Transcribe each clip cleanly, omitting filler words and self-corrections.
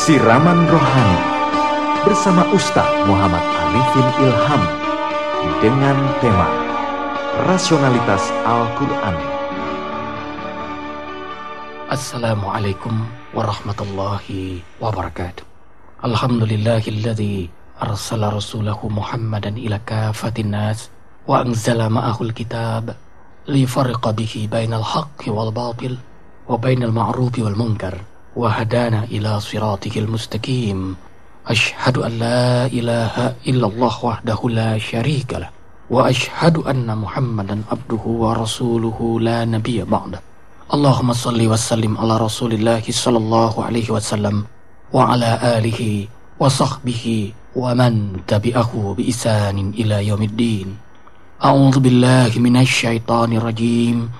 Siraman Rohani bersama Ustaz Muhammad Arifin Ilham dengan tema Rasionalitas Al-Quran. Assalamualaikum warahmatullahi wabarakatuh. Alhamdulillahilladzi arsala rasulahu Muhammadan ila kafatin nas wa anzala ma'ahul kitab lifarqa bihi bainal haqqi wal batil wa bainal ma'rufi wal munkar wa hadana ila siratihil mustaqim. Ashhadu an la ilaha illallah wahdahu la syarika lah wa ashhadu anna Muhammadan abduhu wa rasuluhu la nabiyya ba'da. Allahumma salli wa sallim ala rasulillahi sallallahu alaihi wasallam wa ala alihi wa sahbihi wa man tabi'ahu bi isanin ila yaumiddin. A'udzu billahi minasy syaithanir rajim.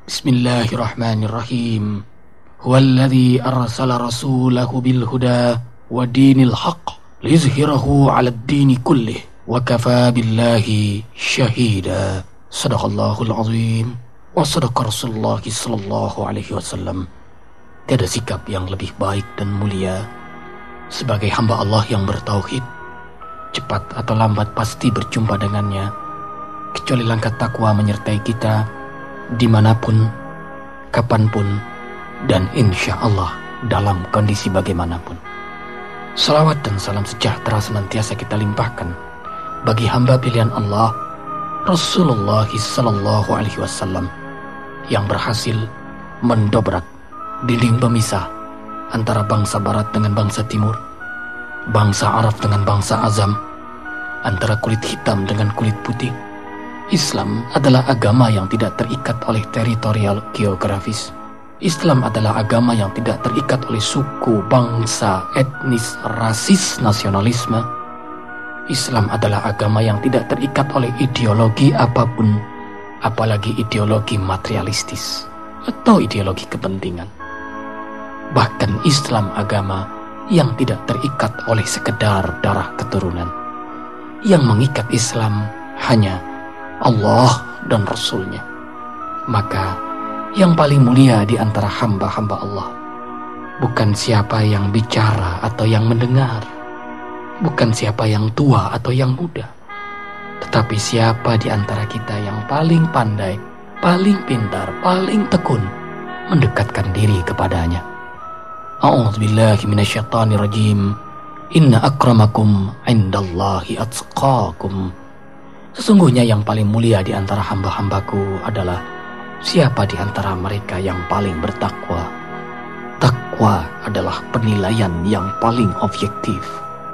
Bismillahirrahmanirrahim. Huwallazi arsala rasulahu bil huda wa dinil haqq liyuzhirahu 'alad dini kullih wa kafaa billahi syahida. Shadaqallahul azim. Wa sadaqa Rasulullah sallallahu alaihi wasallam. Tiada sikap yang lebih baik dan mulia sebagai hamba Allah yang bertauhid, cepat atau lambat pasti berjumpa dengannya, kecuali langkah takwa menyertai kita dimanapun, kapanpun, dan insya Allah dalam kondisi bagaimanapun. Salawat dan salam sejahtera senantiasa kita limpahkan bagi hamba pilihan Allah, Rasulullah sallallahu alaihi wasallam, yang berhasil mendobrak dinding pemisah antara bangsa barat dengan bangsa timur, bangsa Arab dengan bangsa Azam, antara kulit hitam dengan kulit putih. Islam adalah agama yang tidak terikat oleh teritorial geografis. Islam adalah agama yang tidak terikat oleh suku, bangsa, etnis, rasis, nasionalisme. Islam adalah agama yang tidak terikat oleh ideologi apapun, apalagi ideologi materialistis atau ideologi kepentingan. Bahkan Islam agama yang tidak terikat oleh sekedar darah keturunan. Yang mengikat Islam hanya Allah dan Rasul-Nya. Maka yang paling mulia di antara hamba-hamba Allah bukan siapa yang bicara atau yang mendengar, bukan siapa yang tua atau yang muda, tetapi siapa di antara kita yang paling pandai, paling pintar, paling tekun mendekatkan diri kepadanya. A'udzubillahi minasyaitonir rajim. Inna akramakum indallahi atqakum. Sesungguhnya yang paling mulia di antara hamba-hambaku adalah siapa di antara mereka yang paling bertakwa. Takwa adalah penilaian yang paling objektif.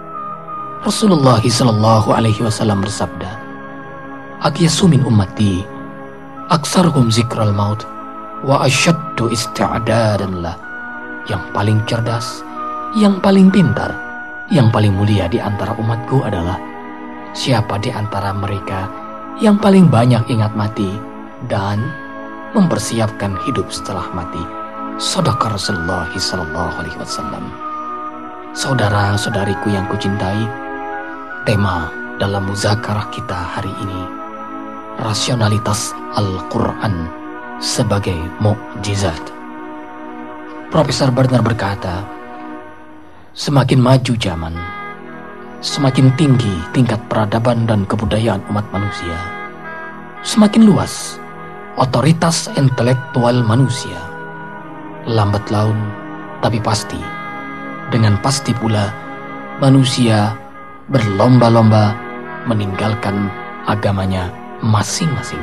Rasulullah sallallahu alaihi wasallam bersabda, "Aqyasu min ummati aksarhum zikral maut wa asyaddu isti'dadan lah." Yang paling cerdas, yang paling pintar, yang paling mulia di antara umatku adalah siapa di antara mereka yang paling banyak ingat mati dan mempersiapkan hidup setelah mati. Shadaqa Rasulullah sallallahu alaihi wasallam. Saudara-saudariku yang kucintai, tema dalam muzakarah kita hari ini, rasionalitas Al-Quran sebagai mukjizat. Profesor Bernard berkata, semakin maju zaman, semakin tinggi tingkat peradaban dan kebudayaan umat manusia, semakin luas otoritas intelektual manusia. Lambat laun, tapi pasti, dengan pasti pula manusia berlomba-lomba meninggalkan agamanya masing-masing.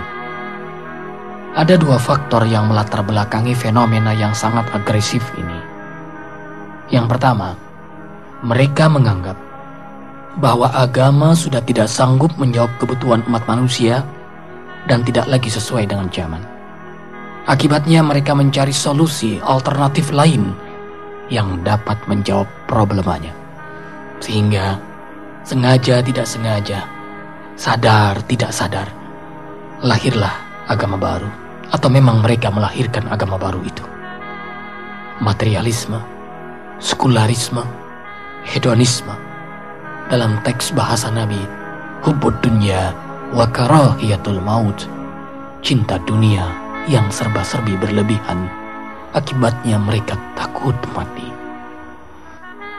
Ada dua faktor yang melatar belakangi fenomena yang sangat agresif ini. Yang pertama, mereka menganggap bahwa agama sudah tidak sanggup menjawab kebutuhan umat manusia dan tidak lagi sesuai dengan zaman. Akibatnya mereka mencari solusi alternatif lain yang dapat menjawab problemanya. Sehingga sengaja tidak sengaja, sadar tidak sadar, lahirlah agama baru, atau memang mereka melahirkan agama baru itu. Materialisme, sekularisme, hedonisme. Dalam teks bahasa Nabi, hubbud dunya wa karahiyatul maut. Cinta dunia yang serba-serbi berlebihan, akibatnya mereka takut mati.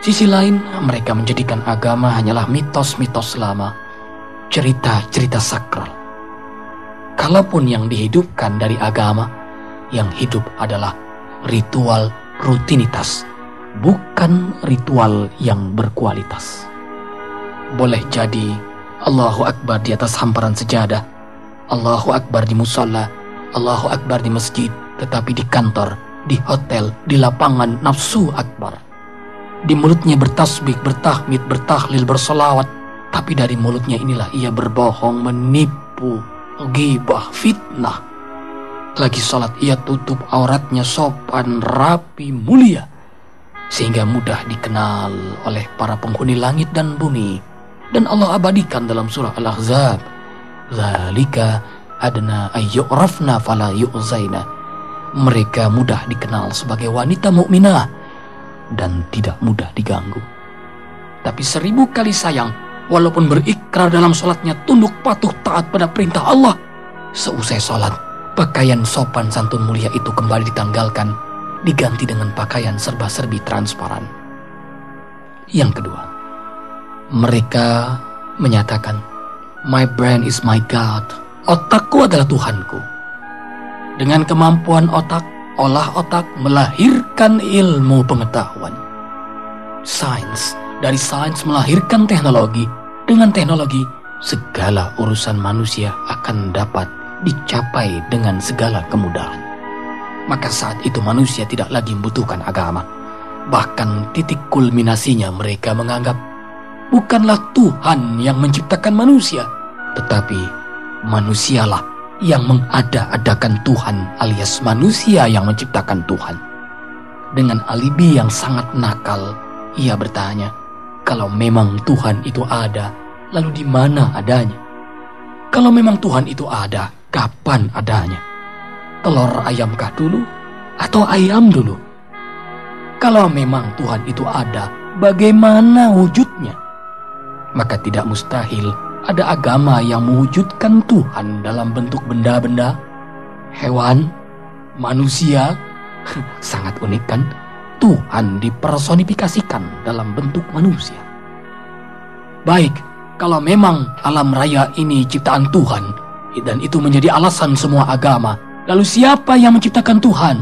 Sisi lain, mereka menjadikan agama hanyalah mitos-mitos lama, cerita-cerita sakral. Kalaupun yang dihidupkan dari agama, yang hidup adalah ritual rutinitas, bukan ritual yang berkualitas. Boleh jadi Allahu Akbar di atas hamparan sejadah, Allahu Akbar di musalla, Allahu Akbar di masjid, tetapi di kantor, di hotel, di lapangan nafsu akbar. Di mulutnya bertasbih, bertahmid, bertahlil, bersolawat, tapi dari mulutnya inilah ia berbohong, menipu, ghibah, fitnah. Lagi salat ia tutup auratnya sopan, rapi, mulia, sehingga mudah dikenal oleh para penghuni langit dan bumi. Dan Allah abadikan dalam surah Al-Ahzab, "Dzalika adna ayyurafna fala yu'zaina." Mereka mudah dikenal sebagai wanita mukminah dan tidak mudah diganggu. Tapi 1000 kali sayang, walaupun berikrar dalam sholatnya tunduk patuh taat pada perintah Allah, seusai sholat, pakaian sopan santun mulia itu kembali ditanggalkan, diganti dengan pakaian serba-serbi transparan. Yang kedua, mereka menyatakan, "My brain is my God." Otakku adalah Tuhanku. Dengan kemampuan otak, olah otak melahirkan ilmu pengetahuan. Sains, dari sains melahirkan teknologi. Dengan teknologi, segala urusan manusia akan dapat dicapai dengan segala kemudahan. Maka saat itu manusia tidak lagi membutuhkan agama. Bahkan titik kulminasinya mereka menganggap bukanlah Tuhan yang menciptakan manusia, tetapi manusialah yang mengada-adakan Tuhan, alias manusia yang menciptakan Tuhan. Dengan alibi yang sangat nakal, ia bertanya, kalau memang Tuhan itu ada, lalu di mana adanya? Kalau memang Tuhan itu ada, kapan adanya? Telur ayamkah dulu atau ayam dulu? Kalau memang Tuhan itu ada, bagaimana wujudnya? Maka tidak mustahil ada agama yang mewujudkan Tuhan dalam bentuk benda-benda, hewan, manusia. Sangat unik kan? Tuhan dipersonifikasikan dalam bentuk manusia. Baik, kalau memang alam raya ini ciptaan Tuhan, dan itu menjadi alasan semua agama, lalu siapa yang menciptakan Tuhan?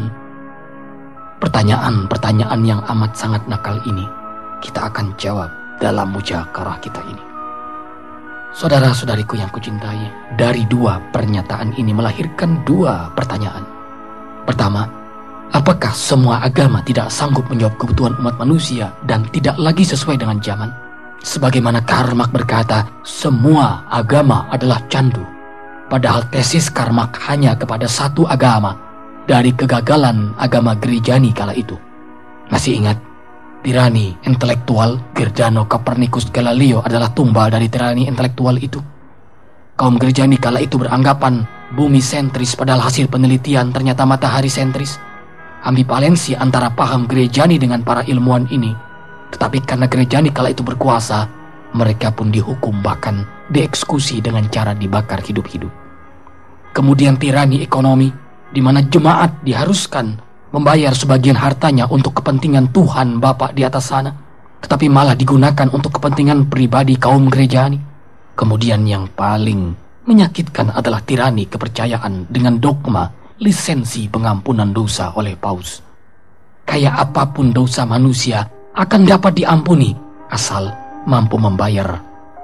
Pertanyaan-pertanyaan yang amat sangat nakal ini kita akan jawab dalam mujakarah kita ini. Saudara-saudariku yang kucintai, dari 2 pernyataan ini melahirkan 2 pertanyaan. Pertama, apakah semua agama tidak sanggup menjawab kebutuhan umat manusia dan tidak lagi sesuai dengan zaman? Sebagaimana Karl Marx berkata, semua agama adalah candu. Padahal tesis Karl Marx hanya kepada satu agama dari kegagalan agama Gerejani kala itu. Masih ingat? Tirani intelektual Giordano Copernicus Galileo adalah tumbal dari tirani intelektual itu. Kaum Gerejani kala itu beranggapan bumi sentris, padahal hasil penelitian ternyata matahari sentris. Ambivalensi antara paham Gerejani dengan para ilmuwan ini. Tetapi karena Gerejani kala itu berkuasa, mereka pun dihukum, bahkan dieksekusi dengan cara dibakar hidup-hidup. Kemudian tirani ekonomi, di mana jemaat diharuskan membayar sebagian hartanya untuk kepentingan Tuhan Bapa di atas sana, tetapi malah digunakan untuk kepentingan pribadi kaum Gerejani. Kemudian yang paling menyakitkan adalah tirani kepercayaan dengan dogma lisensi pengampunan dosa oleh Paus. Kayak apapun dosa manusia akan dapat diampuni asal mampu membayar.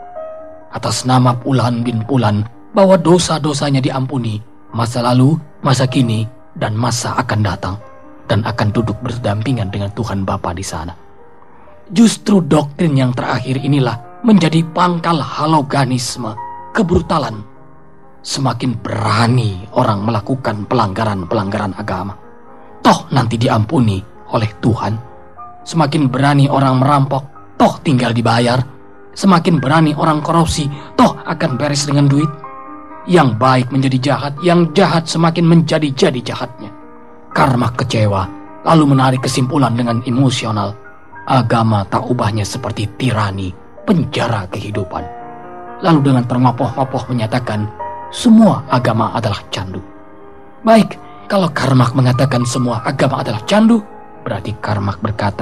Atas nama Fulan bin Fulan, bahwa dosa-dosanya diampuni, masa lalu, masa kini, dan masa akan datang, dan akan duduk berdampingan dengan Tuhan Bapa di sana. Justru doktrin yang terakhir inilah menjadi pangkal haloganisme, kebrutalan. Semakin berani orang melakukan pelanggaran-pelanggaran agama, toh nanti diampuni oleh Tuhan. Semakin berani orang merampok, toh tinggal dibayar. Semakin berani orang korupsi, toh akan beres dengan duit. Yang baik menjadi jahat, yang jahat semakin menjadi-jadi jahatnya. Karma kecewa, lalu menarik kesimpulan dengan emosional. Agama tak ubahnya seperti tirani, penjara kehidupan. Lalu dengan termopoh-mopoh menyatakan, semua agama adalah candu. Baik, kalau Karl Marx mengatakan semua agama adalah candu, berarti Karl Marx berkata,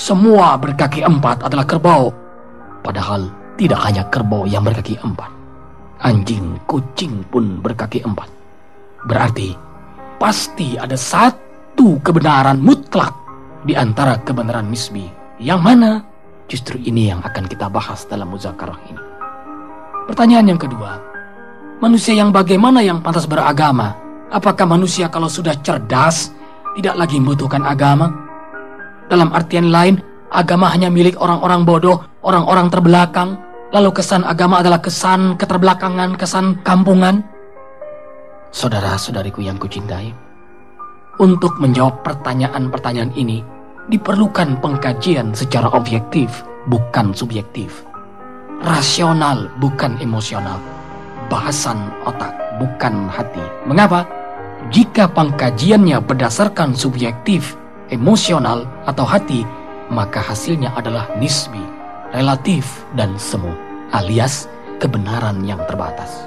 semua berkaki 4 adalah kerbau. Padahal tidak hanya kerbau yang berkaki 4. Anjing, kucing pun berkaki 4. Berarti pasti ada satu kebenaran mutlak di antara kebenaran nisbi. Yang mana? Justru ini yang akan kita bahas dalam muzakarah ini. Pertanyaan yang kedua, manusia yang bagaimana yang pantas beragama? Apakah manusia kalau sudah cerdas tidak lagi membutuhkan agama? Dalam artian lain, agama hanya milik orang-orang bodoh, orang-orang terbelakang. Lalu kesan agama adalah kesan keterbelakangan, kesan kampungan. Saudara-saudariku yang kucintai, untuk menjawab pertanyaan-pertanyaan ini diperlukan pengkajian secara objektif, bukan subjektif. Rasional, bukan emosional. Bahasan otak, bukan hati. Mengapa? Jika pengkajiannya berdasarkan subjektif, emosional, atau hati, maka hasilnya adalah nisbi, relatif, dan semu, alias kebenaran yang terbatas.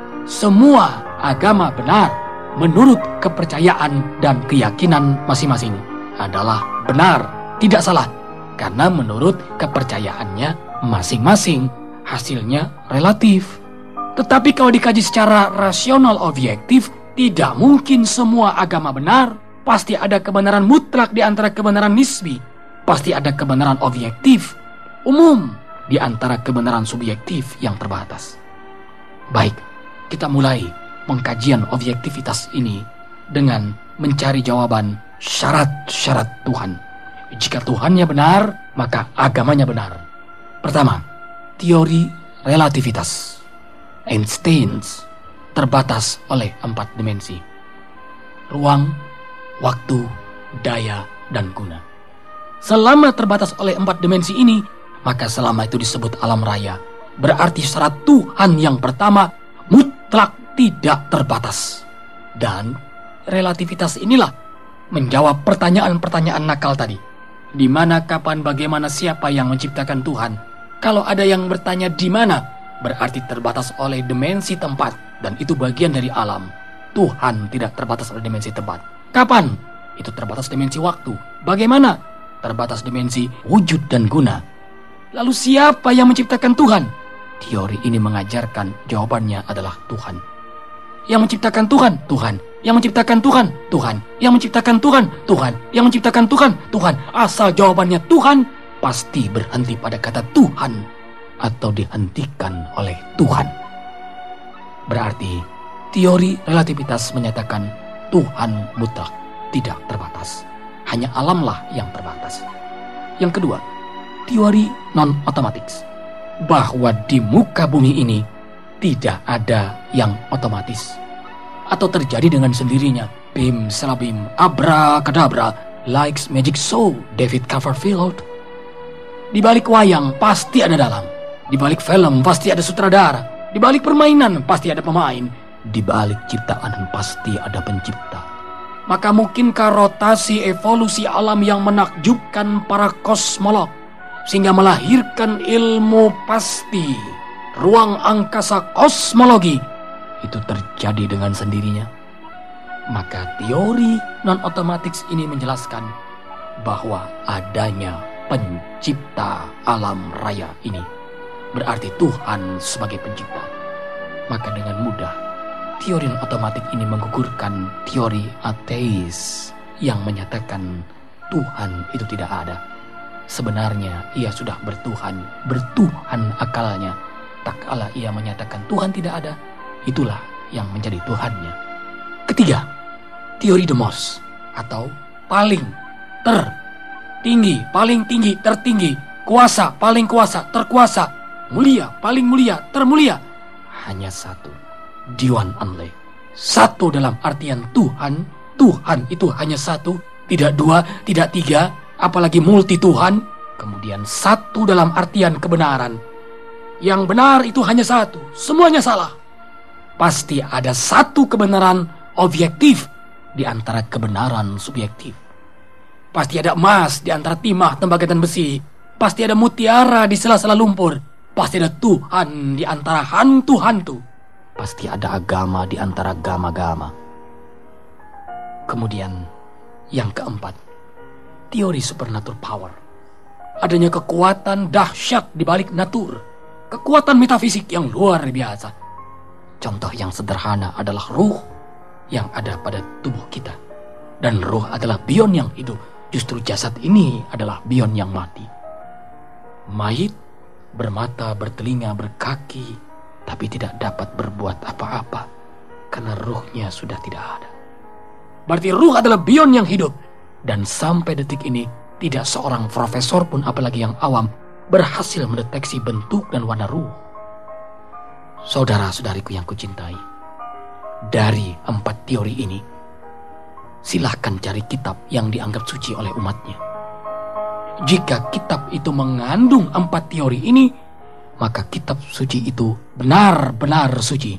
Semua agama benar menurut kepercayaan dan keyakinan masing-masing adalah benar, tidak salah, karena menurut kepercayaannya masing-masing hasilnya relatif. Tetapi kalau dikaji secara rasional objektif, tidak mungkin semua agama benar. Pasti ada kebenaran mutlak di antara kebenaran nisbi. Pasti ada kebenaran objektif umum di antara kebenaran subjektif yang terbatas. Baik, kita mulai pengkajian objektivitas ini dengan mencari jawaban syarat-syarat Tuhan. Jika Tuhannya benar, maka agamanya benar. Pertama, teori relativitas. Einstein terbatas oleh 4 dimensi: ruang, waktu, daya, dan guna. Selama terbatas oleh 4 dimensi ini, maka selama itu disebut alam raya. Berarti syarat Tuhan yang pertama mutlak tidak terbatas. Dan relativitas inilah menjawab pertanyaan-pertanyaan nakal tadi. Di mana, kapan, bagaimana, siapa yang menciptakan Tuhan? Kalau ada yang bertanya di mana, berarti terbatas oleh dimensi tempat, dan itu bagian dari alam. Tuhan tidak terbatas oleh dimensi tempat. Kapan? Itu terbatas dimensi waktu. Bagaimana? Terbatas dimensi wujud dan guna. Lalu siapa yang menciptakan Tuhan? Teori ini mengajarkan jawabannya adalah Tuhan. Yang menciptakan Tuhan, Tuhan. Yang menciptakan Tuhan, Tuhan. Yang menciptakan Tuhan, Tuhan. Yang menciptakan Tuhan, Tuhan. Asal jawabannya Tuhan, pasti berhenti pada kata Tuhan atau dihentikan oleh Tuhan. Berarti teori relativitas menyatakan Tuhan mutlak, tidak terbatas. Hanya alamlah yang terbatas. Yang kedua, teori non-otomatis. Bahwa di muka bumi ini tidak ada yang otomatis atau terjadi dengan sendirinya. Bim salabim, abrakadabra, likes magic show, David Copperfield. Di balik wayang pasti ada dalang. Di balik film pasti ada sutradara. Di balik permainan pasti ada pemain. Di balik ciptaan pasti ada pencipta. Maka mungkinkah rotasi evolusi alam yang menakjubkan para kosmolog sehingga melahirkan ilmu pasti ruang angkasa kosmologi itu terjadi dengan sendirinya? Maka teori non-otomatis ini menjelaskan bahwa adanya pencipta alam raya ini. Berarti Tuhan sebagai pencipta. Maka dengan mudah teori non-otomatis ini menggugurkan teori ateis yang menyatakan Tuhan itu tidak ada. Sebenarnya ia sudah bertuhan akalnya. Tak kala ia menyatakan Tuhan tidak ada, itulah yang menjadi Tuhannya. Ketiga, teori demos atau paling tertinggi, paling tinggi, tertinggi, kuasa, paling kuasa, terkuasa, mulia, paling mulia, termulia. Hanya satu, Diwan Anle. Satu dalam artian Tuhan. Tuhan itu hanya satu, tidak dua, tidak tiga, apalagi multi Tuhan. Kemudian satu dalam artian kebenaran. Yang benar itu hanya satu, semuanya salah. Pasti ada satu kebenaran objektif di antara kebenaran subjektif. Pasti ada emas di antara timah, tembaga, dan besi. Pasti ada mutiara di sela-sela lumpur. Pasti ada Tuhan di antara hantu-hantu. Pasti ada agama di antara gama-gama. Kemudian yang keempat, teori supernatural power. adanya kekuatan dahsyat di balik natur, kekuatan metafisik yang luar biasa. Contoh yang sederhana adalah ruh yang ada pada tubuh kita. Dan ruh adalah bion yang hidup. Justru jasad ini adalah bion yang mati. Mayit bermata, bertelinga, berkaki, tapi tidak dapat berbuat apa-apa karena ruhnya sudah tidak ada. Berarti ruh adalah bion yang hidup. Dan sampai detik ini tidak seorang profesor pun, apalagi yang awam, berhasil mendeteksi bentuk dan warna ruh. Saudara-saudariku yang kucintai, dari 4 teori ini, silahkan cari kitab yang dianggap suci oleh umatnya. Jika kitab itu mengandung 4 teori ini, maka kitab suci itu benar-benar suci.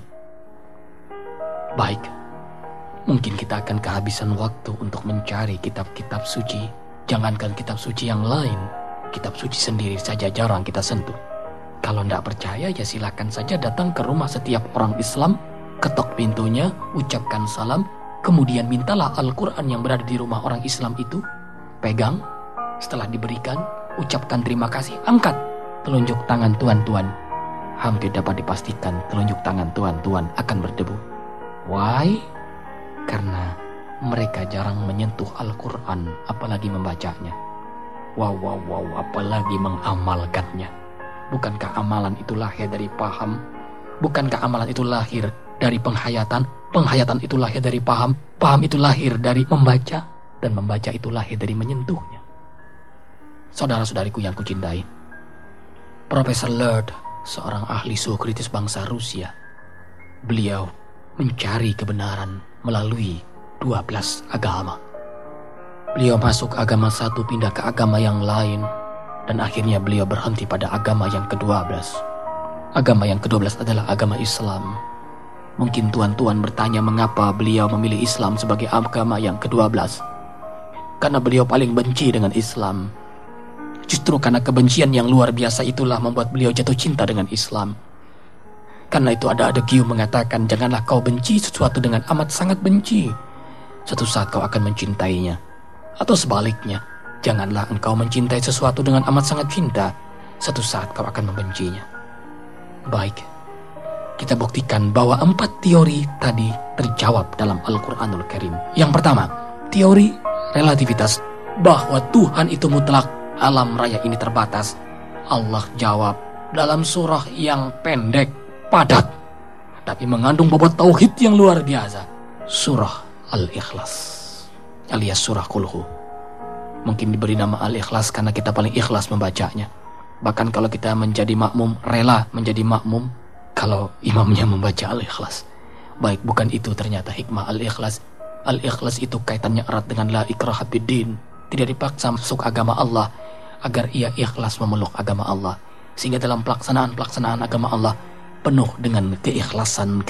Baik, mungkin kita akan kehabisan waktu untuk mencari kitab-kitab suci. Jangankan kitab suci yang lain, kitab suci sendiri saja jarang kita sentuh. Kalau tidak percaya, ya silakan saja datang ke rumah setiap orang Islam, ketok pintunya, ucapkan salam, kemudian mintalah Al-Quran yang berada di rumah orang Islam itu, pegang, setelah diberikan, ucapkan terima kasih, angkat telunjuk tangan tuan-tuan. Hampir dapat dipastikan telunjuk tangan tuan-tuan akan berdebu. Why? Karena mereka jarang menyentuh Al-Quran, apalagi membacanya. Wow, apalagi mengamalkannya. Bukankah amalan itu lahir dari paham? Bukankah amalan itu lahir dari penghayatan? Penghayatan itu lahir dari paham. Paham itu lahir dari membaca. Dan membaca itu lahir dari menyentuhnya. Saudara-saudariku yang kucintai, Profesor Lerd, seorang ahli suhu kritis bangsa Rusia, beliau mencari kebenaran melalui 12 agama. Beliau masuk agama satu, pindah ke agama yang lain, dan akhirnya beliau berhenti pada agama yang ke-12. Agama yang ke-12 adalah agama Islam. Mungkin tuan-tuan bertanya mengapa beliau memilih Islam sebagai agama yang ke-12. Karena beliau paling benci dengan Islam. Justru karena kebencian yang luar biasa itulah membuat beliau jatuh cinta dengan Islam. Karena itu ada Giu mengatakan, janganlah kau benci sesuatu dengan amat sangat benci. Suatu saat kau akan mencintainya. Atau sebaliknya, janganlah engkau mencintai sesuatu dengan amat sangat cinta. Suatu saat kau akan membencinya. Baik, kita buktikan bahwa 4 teori tadi terjawab dalam Al-Quranul Karim. Yang pertama, teori relativitas, bahwa Tuhan itu mutlak, alam raya ini terbatas. Allah jawab dalam surah yang pendek, padat, tapi mengandung bobot tauhid yang luar biasa. Surah Al-Ikhlas, alias surah Kulhu. Mungkin diberi nama Al-Ikhlas karena kita paling ikhlas membacanya. Bahkan kalau kita menjadi makmum, rela menjadi makmum kalau imamnya membaca Al-Ikhlas. Baik, bukan itu ternyata hikmah Al-Ikhlas. Al-Ikhlas itu kaitannya erat dengan la ikraha fiddin. Tidak dipaksa masuk agama Allah, agar ia ikhlas memeluk agama Allah. Sehingga dalam pelaksanaan agama Allah penuh dengan keikhlasan.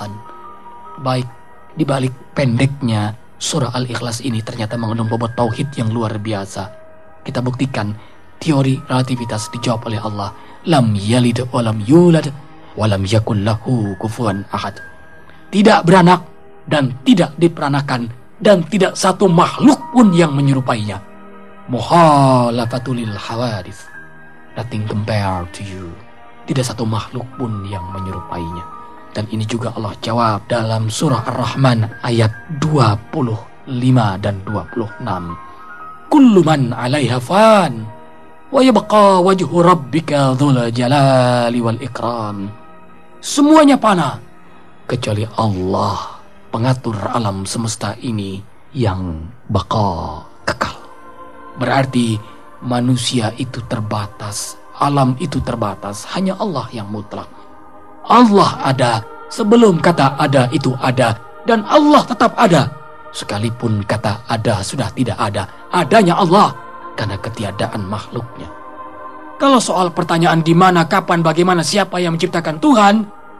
Baik, di balik pendeknya surah Al-Ikhlas ini ternyata mengandung bobot tauhid yang luar biasa. Kita buktikan teori relativitas dijawab oleh Allah. Lam yalid wa lam yulad wa lam yakul lahu kufuwan ahad. Tidak beranak dan tidak diperanakan, dan tidak satu makhluk pun yang menyerupainya. Muhalafatulil hawadits, nothing compared to you. Tidak satu makhluk pun yang menyerupainya. Dan ini juga Allah jawab dalam surah Ar-Rahman ayat 25 dan 26. Kullu man 'alaiha fan wa yabqa wajhu rabbika dzul jalali wal ikram. Semuanya fana kecuali Allah, pengatur alam semesta ini, yang baqa, kekal. Berarti manusia itu terbatas, alam itu terbatas, hanya Allah yang mutlak. Allah ada sebelum kata ada itu ada, dan Allah tetap ada sekalipun kata ada sudah tidak ada. Adanya Allah karena ketiadaan makhluknya. Kalau soal pertanyaan di mana, kapan, bagaimana, siapa yang menciptakan Tuhan,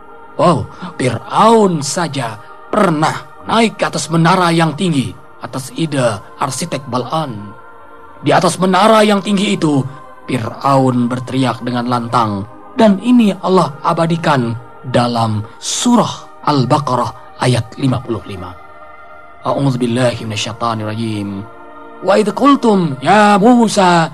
Fir'aun saja pernah naik ke atas menara yang tinggi atas ide arsitek Bal'an. Di atas menara yang tinggi itu Fir'aun berteriak dengan lantang, dan ini Allah abadikan dalam surah Al-Baqarah ayat 55. A'udzubillahi minasyaitonirrajim. Wa idh qultum ya Musa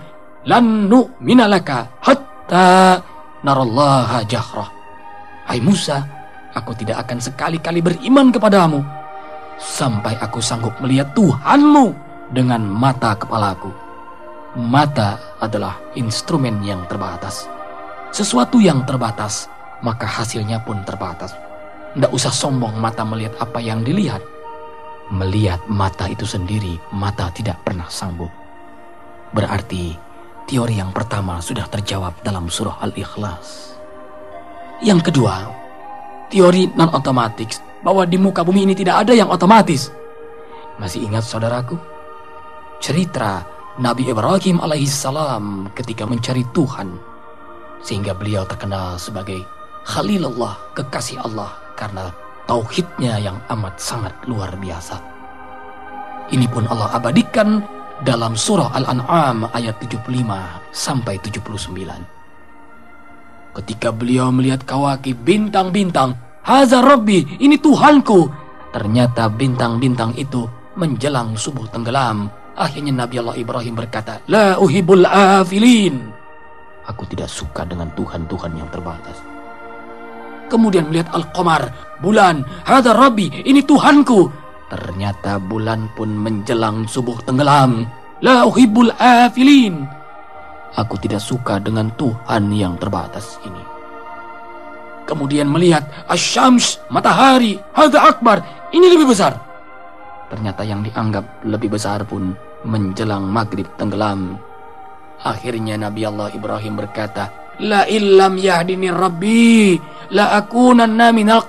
lan nu'mina laka hatta narallaha jahrah. Hai Musa, aku tidak akan sekali-kali beriman kepadamu sampai aku sanggup melihat Tuhanmu dengan mata kepalaku. Mata adalah instrumen yang terbatas. Sesuatu yang terbatas, maka hasilnya pun terbatas. Tidak usah sombong mata melihat apa yang dilihat. Melihat mata itu sendiri, mata tidak pernah sanggup. Berarti teori yang pertama sudah terjawab dalam surah Al-Ikhlas. Yang kedua, teori non-otomatis, bahwa di muka bumi ini tidak ada yang otomatis. Masih ingat saudaraku? Cerita Nabi Ibrahim alaihissalam ketika mencari Tuhan, sehingga beliau terkenal sebagai Khalilullah, kekasih Allah, karena tauhidnya yang amat sangat luar biasa. Ini pun Allah abadikan dalam surah Al-An'am ayat 75 sampai 79. Ketika beliau melihat kawakib, bintang-bintang, haza Rabbi, ini Tuhanku. Ternyata bintang-bintang itu menjelang subuh tenggelam. Akhirnya Nabi Allah Ibrahim berkata, la uhibul afilin. Aku tidak suka dengan Tuhan-Tuhan yang terbatas. Kemudian melihat Al-Qamar, bulan, haza Rabbi, ini Tuhanku. Ternyata bulan pun menjelang subuh tenggelam. La uhibul afilin. Aku tidak suka dengan Tuhan yang terbatas ini. Kemudian melihat Asy-Syams, matahari, hadza akbar, ini lebih besar. Ternyata yang dianggap lebih besar pun menjelang maghrib tenggelam. Akhirnya Nabi Allah Ibrahim berkata, la illam yahdini Rabbi la akunanna minal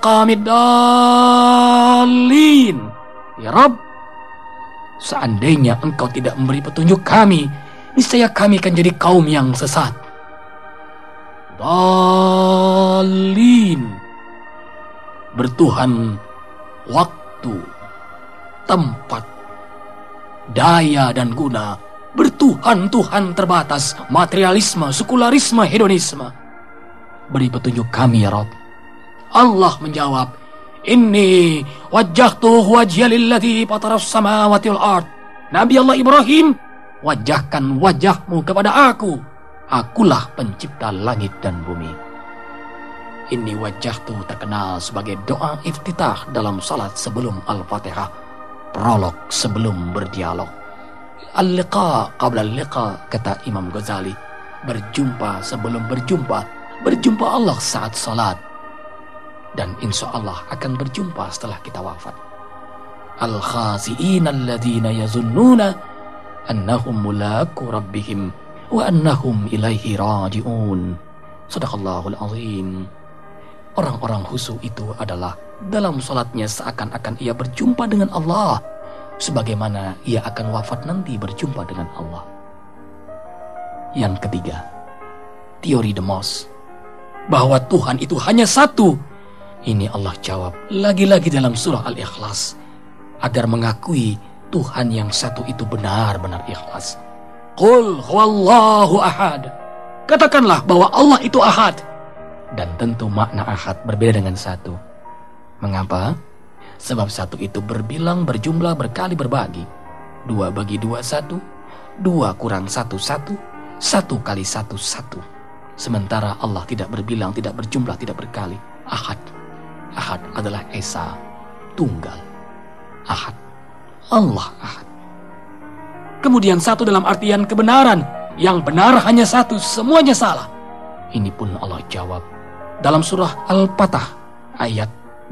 qamidallin. Ya Rabb, seandainya engkau tidak memberi petunjuk kami, niscaya kami akan jadi kaum yang sesat. Dalin. Bertuhan waktu, tempat, daya dan guna. Bertuhan-Tuhan terbatas, materialisme, sekularisme, hedonisme. Beri petunjuk kami ya Rabb. Allah menjawab, inni wajjahtu wajhiya lilladzi fataras samawati wal ard. Nabi Allah Ibrahim, wajahkan wajahmu kepada aku. Akulah pencipta langit dan bumi. Ini wajahtu terkenal sebagai doa iftitah dalam salat sebelum Al-Fatihah, prolog sebelum berdialog. Al-liqa qabla al-liqa, kata Imam Ghazali. Berjumpa sebelum berjumpa. Berjumpa Allah saat salat. Dan insya Allah akan berjumpa setelah kita wafat. Al-khasi'ina alladhina yazunnuna annahum mulaku rabbihim wa annahum ilaihi raji'un. Sadaqallahul azim. Orang-orang khusyuk itu adalah dalam salatnya seakan-akan ia berjumpa dengan Allah, sebagaimana ia akan wafat nanti berjumpa dengan Allah. Yang ketiga, teori demos, bahwa Tuhan itu hanya satu. Ini Allah jawab lagi-lagi dalam surah Al-Ikhlas, agar mengakui Tuhan yang satu itu benar-benar ikhlas. Qul huwallahu ahad. Katakanlah bahwa Allah itu ahad. Dan tentu makna ahad berbeda dengan satu. Mengapa? Sebab satu itu berbilang, berjumlah, berkali, berbagi. 2 bagi 2, 1. 2 kurang 1, 1. 1 kali 1, 1. Sementara Allah tidak berbilang, tidak berjumlah, tidak berkali. Ahad. Ahad adalah esa, tunggal. Ahad. Allah ahad. Kemudian satu dalam artian kebenaran. Yang benar hanya satu, semuanya salah. Ini pun Allah jawab dalam surah Al-Fatah ayat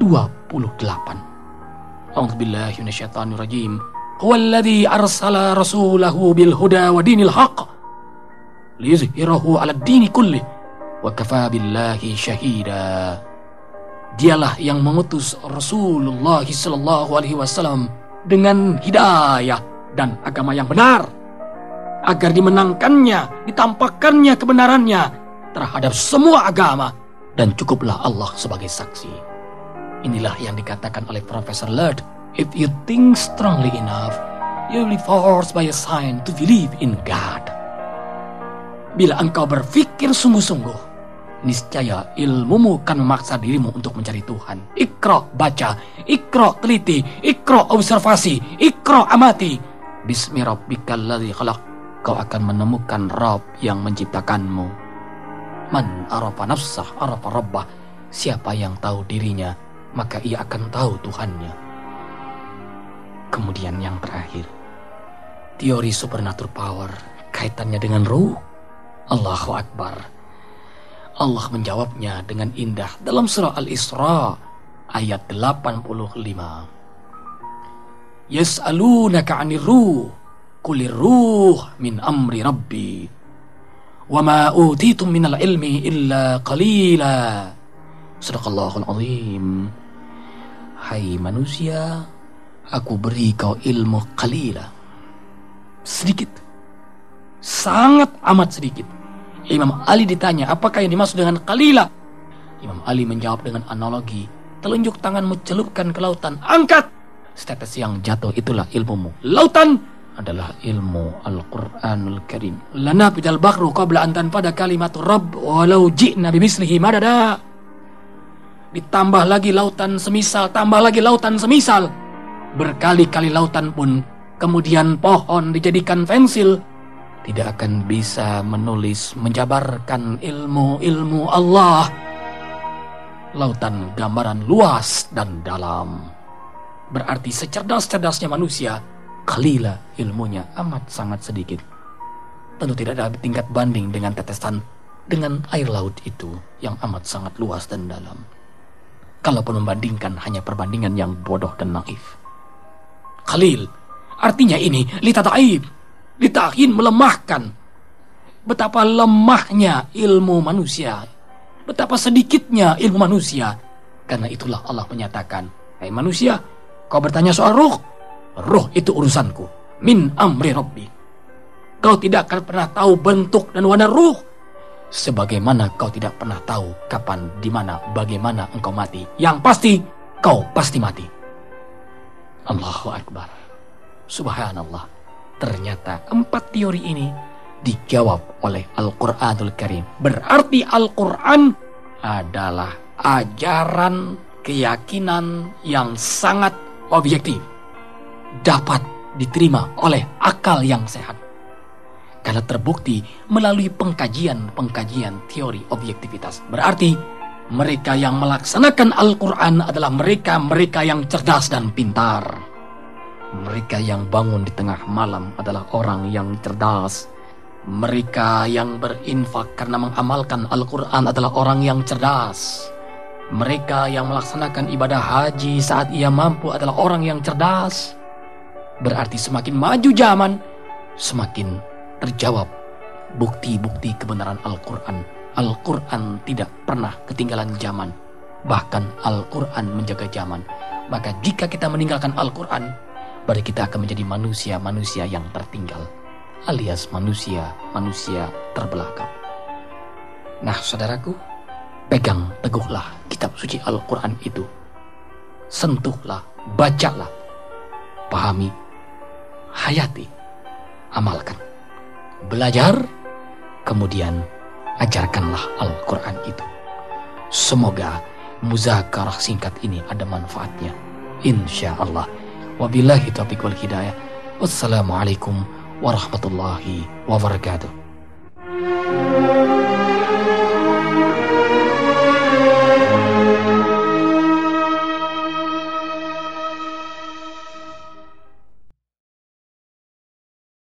28. A'udzubillahi minasyaitonirrajim. Huwallazi arsala rasulahu bil huda wa dinil haqq liyuzhirahu 'alad dini kullih wa kafaa billahi syahida. Dialah yang mengutus Rasulullah sallallahu alaihi wasallam dengan hidayah dan agama yang benar, agar dimenangkannya, ditampakkannya kebenarannya terhadap semua agama, dan cukuplah Allah sebagai saksi. Inilah yang dikatakan oleh Profesor Lerd, if you think strongly enough, you will be forced by a sign to believe in God. Bila engkau berpikir sungguh-sungguh, niscaya ilmumu kan memaksa dirimu untuk mencari Tuhan. Iqra, baca. Iqra, teliti. Iqra, observasi. Iqra, amati. Bismi rabbikal ladzi khalaq. kau akan menemukan Rabb yang menciptakanmu. Man arafa nafsah arafa rabbah. Siapa yang tahu dirinya, maka ia akan tahu Tuhannya. Kemudian yang terakhir, teori supernatural power, kaitannya dengan ruh. Allahu Akbar. Allah menjawabnya dengan indah dalam surah Al-Isra ayat 85. Yas'alunaka 'anir ruh, qulir ruh min amri rabbi. Wa ma utitum minal ilmi illa qalila. Sadaqallahul azim. Hai manusia, aku beri kau ilmu qalila. Sedikit. Sangat amat sedikit. Imam Ali ditanya, apakah yang dimaksud dengan qalila? Imam Ali menjawab dengan analogi. Telunjuk tanganmu celupkan ke lautan, angkat. Setetes yang jatuh itulah ilmumu. Lautan adalah ilmu Al-Quranul Karim. Lana bidal bahru qabla antan pada kalimat Rabb walau ji'na bimislihi madada. Ditambah lagi lautan semisal, tambah lagi lautan semisal. Berkali-kali lautan pun, kemudian pohon dijadikan pensil, tidak akan bisa menulis, menjabarkan ilmu-ilmu Allah. Lautan gambaran luas dan dalam. Berarti secerdas-cerdasnya manusia, qalila ilmunya amat sangat sedikit. Tentu tidak ada tingkat banding dengan tetesan, dengan air laut itu yang amat sangat luas dan dalam. Kalaupun membandingkan, hanya perbandingan yang bodoh dan naif. Qalil, artinya ini litataib, ditahin, melemahkan. Betapa lemahnya ilmu manusia, betapa sedikitnya ilmu manusia. Karena itulah Allah menyatakan, hai manusia, kau bertanya soal ruh. Ruh itu urusanku. Min amri rabbi. Kau tidak akan pernah tahu bentuk dan warna ruh, sebagaimana kau tidak pernah tahu kapan, di mana, bagaimana engkau mati. Yang pasti, kau pasti mati. Allahu Akbar. Subhanallah. Ternyata 4 teori ini dijawab oleh Al-Quranul Karim. Berarti Al-Quran adalah ajaran keyakinan yang sangat objektif, dapat diterima oleh akal yang sehat. Karena terbukti melalui pengkajian teori objektivitas. Berarti mereka yang melaksanakan Al-Quran adalah mereka yang cerdas dan pintar. Mereka yang bangun di tengah malam adalah orang yang cerdas. Mereka yang berinfak karena mengamalkan Al-Quran adalah orang yang cerdas. Mereka yang melaksanakan ibadah haji saat ia mampu adalah orang yang cerdas. Berarti semakin maju zaman, semakin terjawab bukti-bukti kebenaran Al-Quran. Al-Quran tidak pernah ketinggalan zaman. Bahkan Al-Quran menjaga zaman. Maka jika kita meninggalkan Al-Quran, berarti kita akan menjadi manusia-manusia yang tertinggal, alias manusia terbelakang. Nah saudaraku, pegang teguhlah kitab suci Al-Quran itu. Sentuhlah, bacalah, pahami, hayati, amalkan. Belajar, kemudian ajarkanlah Al-Quran itu. Semoga muzakarah singkat ini ada manfaatnya, insya Allah. Wabillahi taufiq wal hidayah. Wassalamualaikum warahmatullahi wabarakatuh.